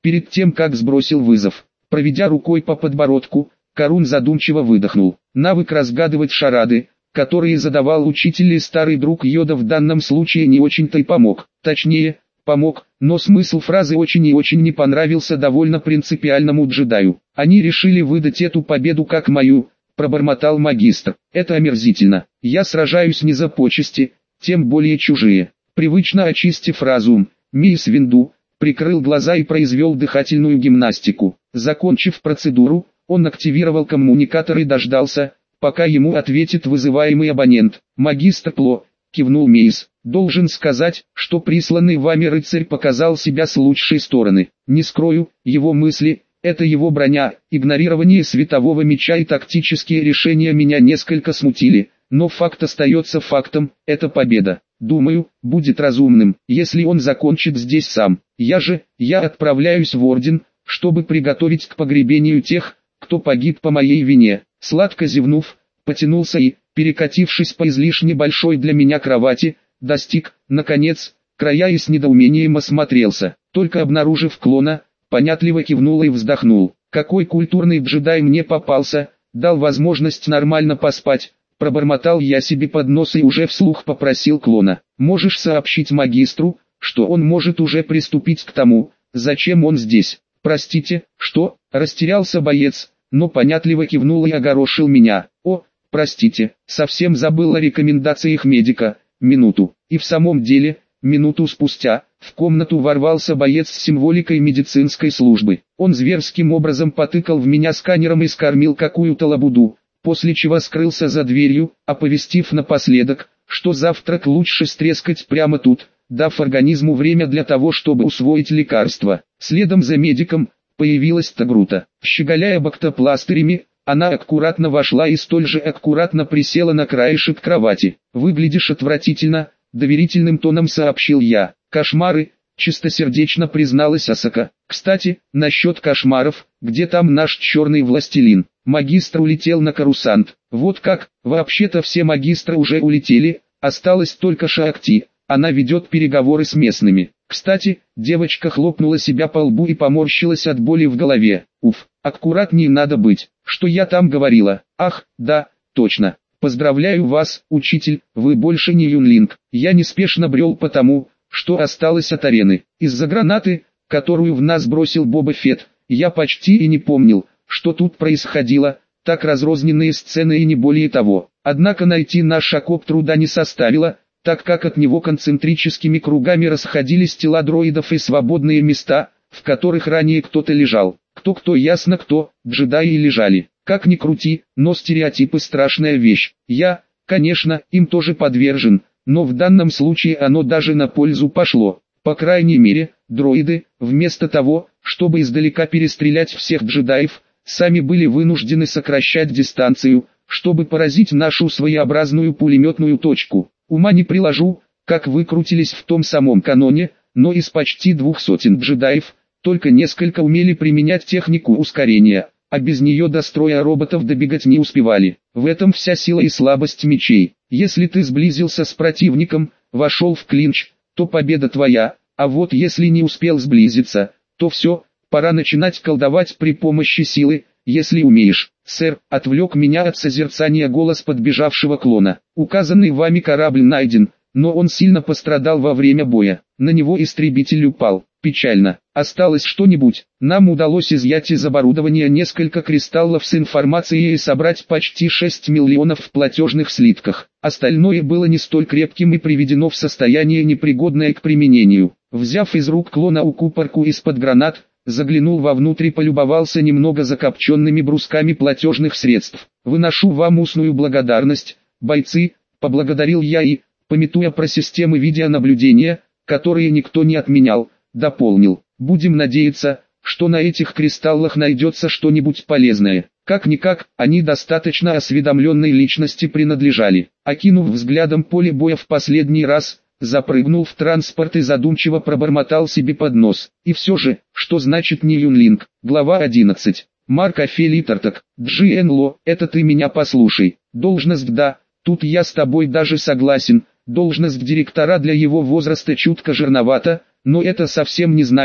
перед тем как сбросил вызов. Проведя рукой по подбородку, Карун задумчиво выдохнул. Навык разгадывать шарады, которые задавал учитель и старый друг Йода, в данном случае не очень-то и помог. Точнее, помог, но смысл фразы очень и очень не понравился довольно принципиальному джедаю. Они решили выдать эту победу как мою, пробормотал магистр. Это омерзительно. Я сражаюсь не за почести, тем более чужие. Привычно очистив разум, Мейс Винду прикрыл глаза и произвел дыхательную гимнастику. Закончив процедуру, он активировал коммуникатор и дождался, пока ему ответит вызываемый абонент. «Магистр Пло», — кивнул Мейс, — «должен сказать, что присланный вами рыцарь показал себя с лучшей стороны. Не скрою, его мысли, это его броня, игнорирование светового меча и тактические решения меня несколько смутили, но факт остается фактом, это победа. Думаю, будет разумным, если он закончит здесь сам. Я же, я отправляюсь в Орден, чтобы приготовить к погребению тех, кто погиб по моей вине». Сладко зевнув, потянулся и, перекатившись по излишне большой для меня кровати, достиг, наконец, края и с недоумением осмотрелся. Только обнаружив клона, понятливо кивнул и вздохнул. Какой культурный джедай мне попался, дал возможность нормально поспать. Пробормотал я себе под нос и уже вслух попросил клона. «Можешь сообщить магистру, что он может уже приступить к тому, зачем он здесь?» «Простите, что?» – растерялся боец, но понятливо кивнул и огорошил меня. «О, простите, совсем забыл о рекомендациях медика, минуту». И в самом деле, минуту спустя, в комнату ворвался боец с символикой медицинской службы. Он зверским образом потыкал в меня сканером и скормил какую-то лабуду, после чего скрылся за дверью, оповестив напоследок, что завтрак лучше стрескать прямо тут, дав организму время для того, чтобы усвоить лекарство. Следом за медиком появилась Тагрута. Щеголяя бактопластырями, она аккуратно вошла и столь же аккуратно присела на краешек кровати. «Выглядишь отвратительно», — доверительным тоном сообщил я. «Кошмары», — чистосердечно призналась Асака. «Кстати, насчет кошмаров, где там наш черный властелин?» Магистр улетел на Корусант. «Вот как, вообще-то все магистры уже улетели, осталось только Шаакти, она ведет переговоры с местными». Кстати, девочка хлопнула себя по лбу и поморщилась от боли в голове. «Уф, аккуратнее надо быть, что я там говорила? Ах, да, точно. Поздравляю вас, учитель, вы больше не юнлинг». Я неспешно брел по тому, что осталось от арены. Из-за гранаты, которую в нас бросил Боба Фетт, я почти и не помнил, что тут происходило, так разрозненные сцены и не более того. Однако найти наш окоп труда не составило, так как от него концентрическими кругами расходились тела дроидов и свободные места, в которых ранее кто-то лежал. Кто-кто, ясно кто, джедаи лежали. Как ни крути, но стереотипы страшная вещь. Я, конечно, им тоже подвержен, но в данном случае оно даже на пользу пошло. По крайней мере, дроиды, вместо того, чтобы издалека перестрелять всех джедаев, сами были вынуждены сокращать дистанцию, чтобы поразить нашу своеобразную пулеметную точку. Ума не приложу, как выкрутились в том самом каноне, но из почти двух сотен джедаев, только несколько умели применять технику ускорения, а без нее до строя роботов добегать не успевали. В этом вся сила и слабость мечей. Если ты сблизился с противником, вошел в клинч, то победа твоя, а вот если не успел сблизиться, то все, пора начинать колдовать при помощи силы, если умеешь. «Сэр», — отвлек меня от созерцания голос подбежавшего клона. «Указанный вами корабль найден, но он сильно пострадал во время боя. На него истребитель упал. Печально. Осталось что-нибудь?» Нам удалось изъять из оборудования несколько кристаллов с информацией и собрать почти шесть миллионов в платежных слитках. Остальное было не столь крепким и приведено в состояние непригодное к применению. Взяв из рук клона укупорку из-под гранат, заглянул вовнутрь и полюбовался немного закопченными брусками платежных средств. «Выношу вам устную благодарность, бойцы», — поблагодарил я и, памятуя про системы видеонаблюдения, которые никто не отменял, дополнил. «Будем надеяться, что на этих кристаллах найдется что-нибудь полезное». Как-никак, они достаточно осведомленной личности принадлежали. Окинув взглядом поле боя в последний раз, запрыгнул в транспорт и задумчиво пробормотал себе под нос. И все же, что значит не юнлинг? Глава одиннадцать. Марк Офелий Тартак. Джи Эн Ло, это ты меня послушай. Должность да, тут я с тобой даже согласен. Должность директора для его возраста чутко жирновата, но это совсем не значит,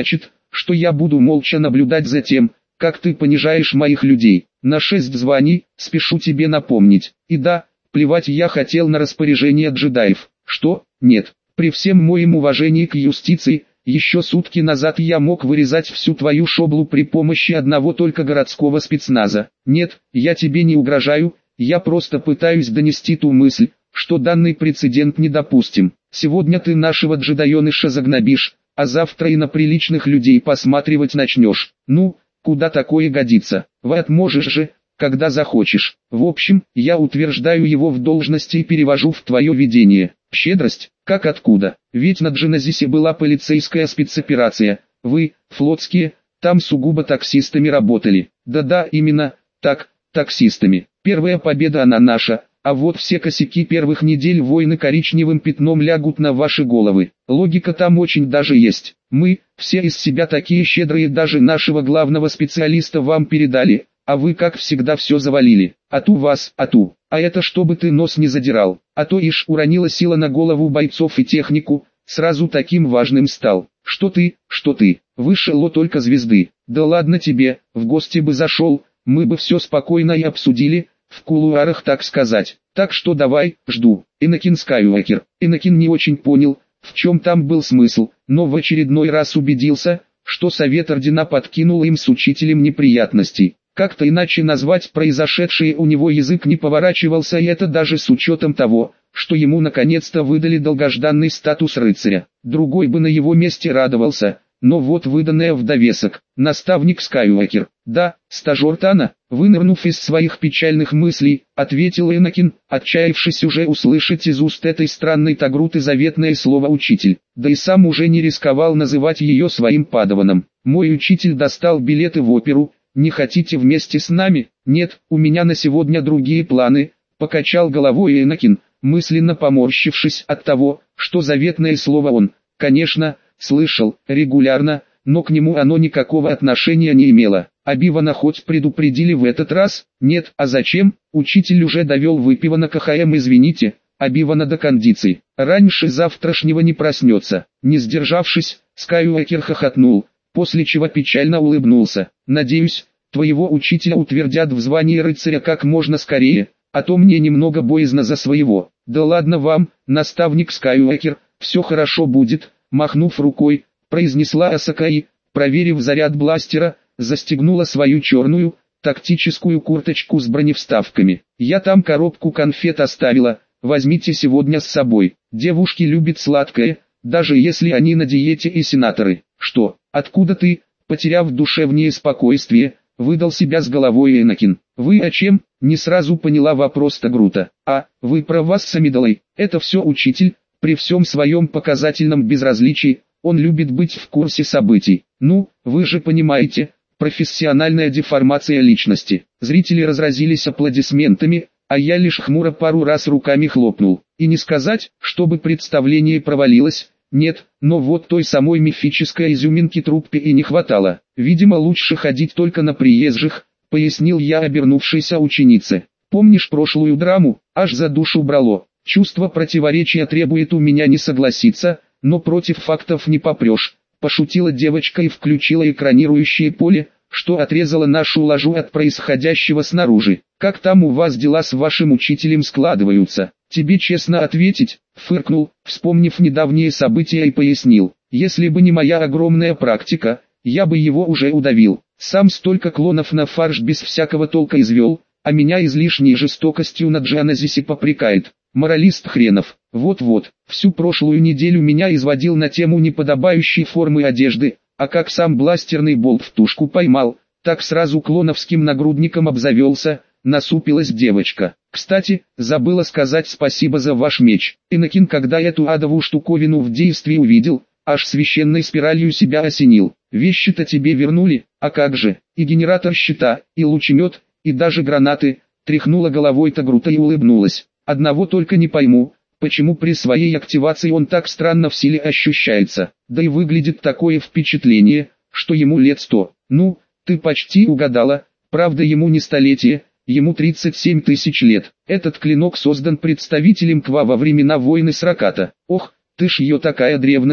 что я буду молча наблюдать за тем, как ты понижаешь моих людей. На шесть званий, спешу тебе напомнить. И да, плевать я хотел на распоряжение джедаев. Что? Нет. При всем моем уважении к юстиции, еще сутки назад я мог вырезать всю твою шоблу при помощи одного только городского спецназа. Нет, я тебе не угрожаю, я просто пытаюсь донести ту мысль, что данный прецедент недопустим. Сегодня ты нашего джедаеныша загнобишь, а завтра и на приличных людей посматривать начнешь. Ну, куда такое годится? Вы отможешь же, когда захочешь. В общем, я утверждаю его в должности и перевожу в твое видение. Щедрость? Как откуда? Ведь на Дженезисе была полицейская спецоперация. Вы, флотские, там сугубо таксистами работали. Да-да, именно так, таксистами. Первая победа она наша, а вот все косяки первых недель войны коричневым пятном лягут на ваши головы. Логика там очень даже есть. Мы, все из себя такие щедрые, даже нашего главного специалиста вам передали, а вы как всегда все завалили. А ту вас, а ту. А это чтобы ты нос не задирал. А то ишь уронила сила на голову бойцов и технику, сразу таким важным стал. Что ты, что ты, выше ло только звезды. Да ладно тебе, в гости бы зашел, мы бы все спокойно и обсудили, в кулуарах так сказать. Так что давай, жду. Энакин Скайуокер. Энакин не очень понял, в чем там был смысл, но в очередной раз убедился, что совет ордена подкинул им с учителем неприятностей. Как-то иначе назвать произошедшее у него язык не поворачивался, и это даже с учетом того, что ему наконец-то выдали долгожданный статус рыцаря. Другой бы на его месте радовался, но вот выданное в довесок. Наставник Скайуокер. Да, стажер Тана, вынырнув из своих печальных мыслей, ответил Энакин, отчаявшись уже услышать из уст этой странной Тагруты заветное слово «учитель». Да и сам уже не рисковал называть ее своим падаваном. Мой учитель достал билеты в оперу. Не хотите вместе с нами? Нет, у меня на сегодня другие планы, покачал головой Энакин, мысленно поморщившись от того, что заветное слово он, конечно, слышал регулярно, но к нему оно никакого отношения не имело. А Бивана хоть предупредили в этот раз? Нет, а зачем? Учитель уже довел выпивана к КХМ, извините, а Бивана до кондиций. Раньше завтрашнего не проснется. Не сдержавшись, Скайуокер хохотнул, после чего печально улыбнулся. Надеюсь, твоего учителя утвердят в звании рыцаря как можно скорее, а то мне немного боязно за своего. Да ладно вам, наставник Скайуокер, все хорошо будет, махнув рукой, произнесла Асака и, проверив заряд бластера, застегнула свою черную, тактическую курточку с броневставками. Я там коробку конфет оставила, возьмите сегодня с собой. Девушки любят сладкое, даже если они на диете и сенаторы. Что, откуда ты, потеряв душевное спокойствие, выдал себя с головой Энакин. Вы о чем? Не сразу поняла вопрос Тагрута. А, вы про вас с Амидалой, это все учитель, при всем своем показательном безразличии, он любит быть в курсе событий. Ну, вы же понимаете, профессиональная деформация личности. Зрители разразились аплодисментами, а я лишь хмуро пару раз руками хлопнул. И не сказать, чтобы представление провалилось. Нет, но вот той самой мифической изюминки труппе и не хватало. Видимо, лучше ходить только на приезжих, пояснил я обернувшейся ученице. Помнишь прошлую драму? Аж за душу брало. Чувство противоречия требует у меня не согласиться, но против фактов не попрешь. Пошутила девочка и включила экранирующее поле, что отрезало нашу ложу от происходящего снаружи. Как там у вас дела с вашим учителем складываются? Тебе честно ответить, фыркнул, вспомнив недавние события, и пояснил. Если бы не моя огромная практика, я бы его уже удавил. Сам столько клонов на фарш без всякого толка извел, а меня излишней жестокостью на Дженезисе попрекает. Моралист хренов. Вот-вот, всю прошлую неделю меня изводил на тему неподобающей формы одежды, а как сам бластерный болт в тушку поймал, так сразу клоновским нагрудником обзавелся. Насупилась девочка. Кстати, забыла сказать спасибо за ваш меч. Энакин, когда эту адовую штуковину в действии увидел, аж священной спиралью себя осенил. Вещи-то тебе вернули, а как же, и генератор щита, и лучемет, и даже гранаты. Тряхнула головой Тагрута и улыбнулась. Одного только не пойму, почему при своей активации он так странно в силе ощущается. Да и выглядит такое впечатление, что ему лет сто. Ну, ты почти угадала, правда ему не столетие. Ему тридцать семь тысяч лет. Этот клинок создан представителем Ква во времена войны с Раката. Ох, ты ж ее такая древность,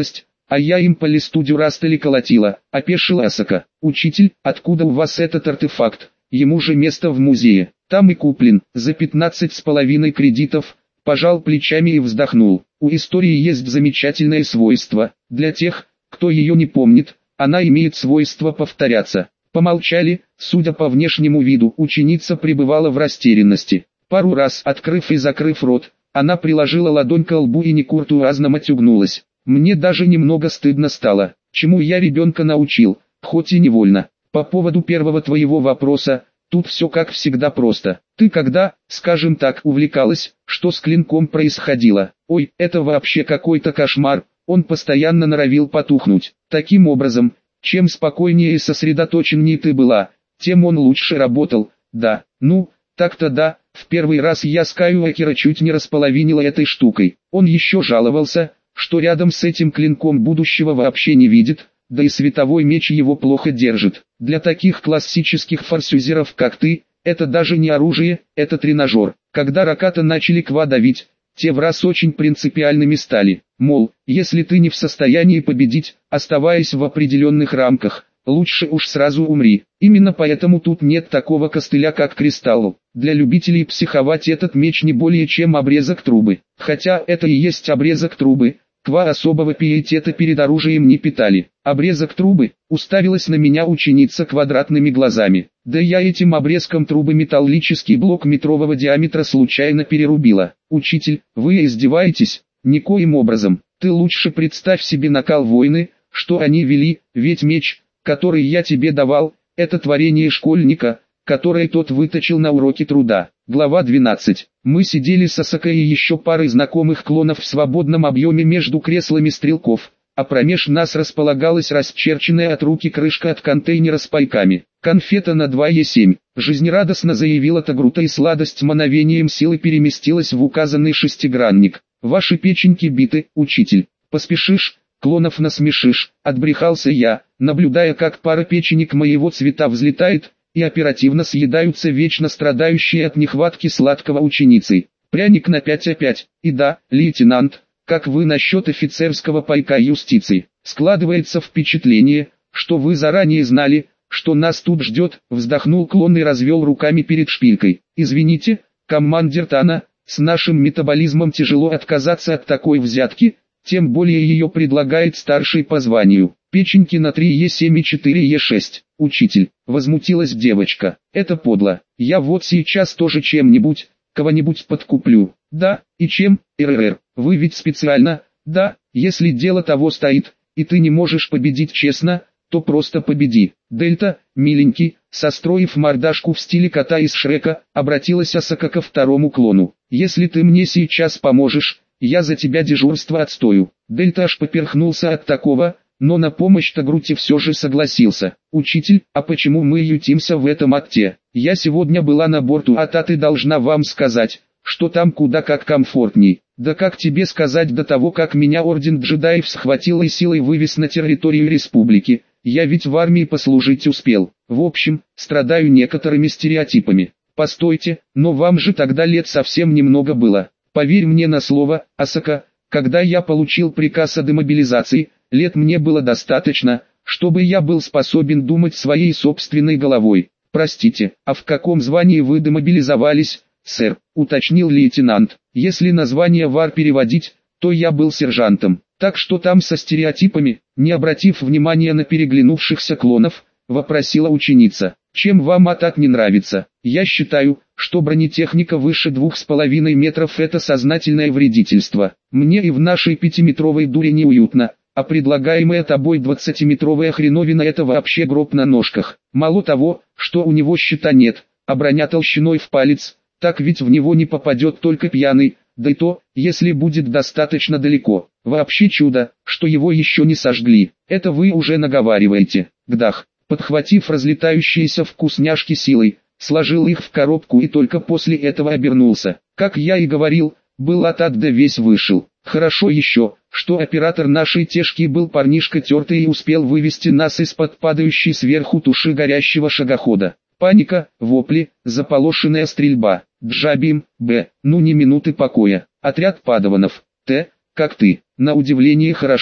А я им по листу дюрастали колотила, опешила Асака. Учитель, откуда у вас этот артефакт? Ему же место в музее. Там и куплен, за пятнадцать с половиной кредитов. Пожал плечами и вздохнул. У истории есть замечательное свойство. Для тех, кто ее не помнит, она имеет свойство повторяться. Помолчали, судя по внешнему виду, ученица пребывала в растерянности. Пару раз, открыв и закрыв рот, она приложила ладонь к лбу и некуртуазно матюгнулась. Мне даже немного стыдно стало, чему я ребенка научил, хоть и невольно. По поводу первого твоего вопроса, тут все как всегда просто. Ты когда, скажем так, увлекалась, что с клинком происходило? Ой, это вообще какой-то кошмар, он постоянно норовил потухнуть. Таким образом, чем спокойнее и сосредоточеннее ты была, тем он лучше работал. Да, ну, так-то да, в первый раз я Скайуокера чуть не располовинила этой штукой. Он еще жаловался, что рядом с этим клинком будущего вообще не видит, да и световой меч его плохо держит. Для таких классических форсюзеров как ты, это даже не оружие, это тренажер. Когда раката начали Ква давить, те в раз очень принципиальными стали. Мол, если ты не в состоянии победить, оставаясь в определенных рамках, лучше уж сразу умри. Именно поэтому тут нет такого костыля как кристалл. Для любителей психовать этот меч не более чем обрезок трубы. Хотя это и есть обрезок трубы. Ква особого пиетета перед оружием не питали. Обрезок трубы, уставилась на меня ученица квадратными глазами. Да я этим обрезком трубы металлический блок метрового диаметра случайно перерубила. Учитель, вы издеваетесь? Никоим образом. Ты лучше представь себе накал войны, что они вели, ведь меч, который я тебе давал, это творение школьника, которое тот выточил на уроке труда. Глава двенадцать. Мы сидели с Асакой и еще парой знакомых клонов в свободном объеме между креслами стрелков, а промеж нас располагалась расчерченная от руки крышка от контейнера с пайками. Конфета на два е семь. Жизнерадостно заявила Тагрута, и сладость мановением силы переместилась в указанный шестигранник. Ваши печеньки биты, учитель. Поспешишь, клонов насмешишь, отбрехался я, наблюдая, как пара печенек моего цвета взлетает и оперативно съедаются вечно страдающие от нехватки сладкого ученицы. Пряник на пять опять. И да, лейтенант, как вы насчет офицерского пайка юстиции? Складывается впечатление, что вы заранее знали, что нас тут ждет, вздохнул клон и развел руками перед шпилькой. Извините, командир Тана, с нашим метаболизмом тяжело отказаться от такой взятки, тем более ее предлагает старший по званию. Печеньки на три е семь и четыре е шесть. Учитель, возмутилась девочка, это подло. Я вот сейчас тоже чем-нибудь, кого-нибудь подкуплю. Да, и чем, РРР, вы ведь специально, да, если дело того стоит, и ты не можешь победить честно, то просто победи. Дельта, миленький, состроив мордашку в стиле кота из Шрека, обратилась Асака ко второму клону. Если ты мне сейчас поможешь, я за тебя дежурство отстою. Дельта аж поперхнулся от такого, но на помощь Тагруте все же согласился. Учитель, а почему мы ютимся в этом акте? Я сегодня была на борту, а та ты должна вам сказать, что там куда как комфортней. Да как тебе сказать, до того как меня орден джедаев схватил и силой вывез на территорию республики, я ведь в армии послужить успел. В общем, страдаю некоторыми стереотипами. Постойте, но вам же тогда лет совсем немного было. Поверь мне на слово, Асака, когда я получил приказ о демобилизации, лет мне было достаточно, чтобы я был способен думать своей собственной головой. Простите, а в каком звании вы демобилизовались, сэр, уточнил лейтенант. Если название вар переводить, то я был сержантом. Так что там со стереотипами, не обратив внимания на переглянувшихся клонов, вопросила ученица. Чем вам а так не нравится? Я считаю, что бронетехника выше двух с половиной метров это сознательное вредительство. Мне и в нашей пятиметровой дуре неуютно, а предлагаемая тобой двадцатиметровая хреновина это вообще гроб на ножках. Мало того, что у него щита нет, а броня толщиной в палец, так ведь в него не попадет только пьяный, да и то, если будет достаточно далеко. Вообще чудо, что его еще не сожгли. Это вы уже наговариваете. Гдах. Подхватив разлетающиеся вкусняшки силой, сложил их в коробку и только после этого обернулся. Как я и говорил, был атат да весь вышел. Хорошо еще, что оператор нашей тешки был парнишка тертый и успел вывести нас из-под падающей сверху туши горящего шагохода. Паника, вопли, заполошенная стрельба. Джабим, Б, ну ни минуты покоя. Отряд падаванов. Т, как ты? На удивление хорошо.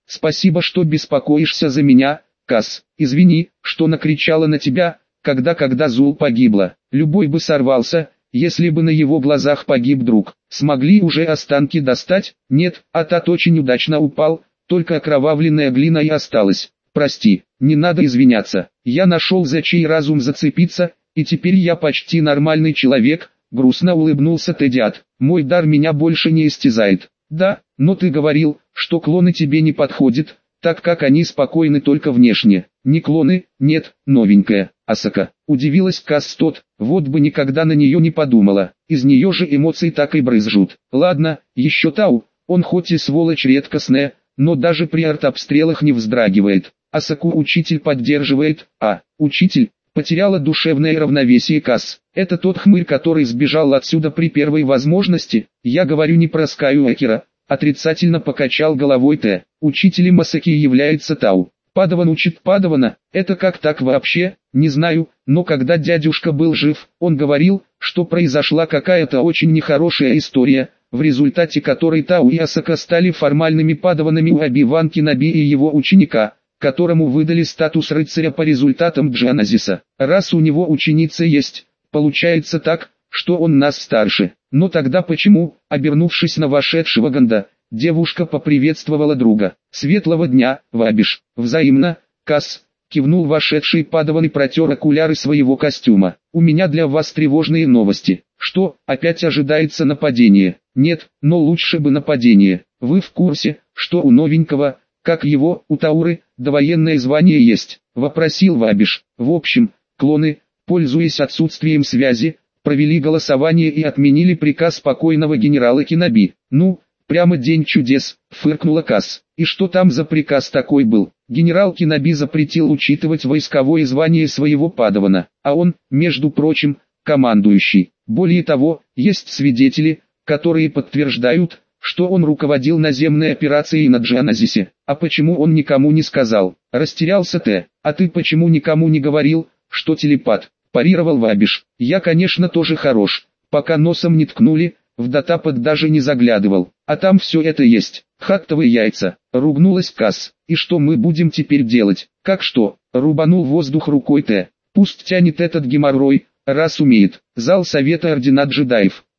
Спасибо, что беспокоишься за меня, Касс. Извини, что накричала на тебя, когда когда Зул погибла. Любой бы сорвался, если бы на его глазах погиб друг. Смогли уже останки достать? Нет, а тот очень удачно упал, только окровавленная глина и осталась. Прости, не надо извиняться. Я нашел за чей разум зацепиться, и теперь я почти нормальный человек, грустно улыбнулся Тедиат. Мой дар меня больше не истязает. Да, но ты говорил, что клоны тебе не подходят, так как они спокойны только внешне. Не клоны, нет, новенькая, Асака. Удивилась Касс тот, вот бы никогда на нее не подумала. Из нее же эмоции так и брызжут. Ладно, еще Тау, он хоть и сволочь редкостная, но даже при артобстрелах не вздрагивает. Асаку учитель поддерживает, а, учитель, потеряла душевное равновесие Касс. Это тот хмырь, который сбежал отсюда при первой возможности. Я говорю не про Скайуокера. Отрицательно покачал головой Т. Учителем Асаки является Тау. Падаван учит Падавана. Это как так вообще? Не знаю, но когда дядюшка был жив, он говорил, что произошла какая-то очень нехорошая история, в результате которой Тау и Асака стали формальными падаванами у Оби-Ван Кеноби и его ученика, которому выдали статус рыцаря по результатам Джаназиса. Раз у него ученица есть, получается так, что он нас старше. Но тогда почему, обернувшись на вошедшего Ганда, девушка поприветствовала друга? Светлого дня, Вабиш. Взаимно, Касс. Кивнул вошедший падаван и протер окуляры своего костюма. У меня для вас тревожные новости. Что, опять ожидается нападение? Нет, но лучше бы нападение. Вы в курсе, что у новенького, как его, у Тауры, довоенное звание есть? Вопросил Вабиш. В общем, клоны, пользуясь отсутствием связи, провели голосование и отменили приказ покойного генерала Кеноби. Ну, прямо день чудес, фыркнула Касс. И что там за приказ такой был? Генерал Кеноби запретил учитывать войсковое звание своего падавана, а он, между прочим, командующий. Более того, есть свидетели, которые подтверждают, что он руководил наземной операцией на Джаназисе. А почему он никому не сказал? Растерялся Т. А ты почему никому не говорил, что телепат? Парировал Вабиш. Я, конечно, тоже хорош, пока носом не ткнули, в датапад даже не заглядывал, а там все это есть. Хаттовые яйца, ругнулась Касс. И что мы будем теперь делать? Как что? Рубанул воздух рукой Т. Пусть тянет этот геморрой, раз умеет. Зал совета ордена джедаев.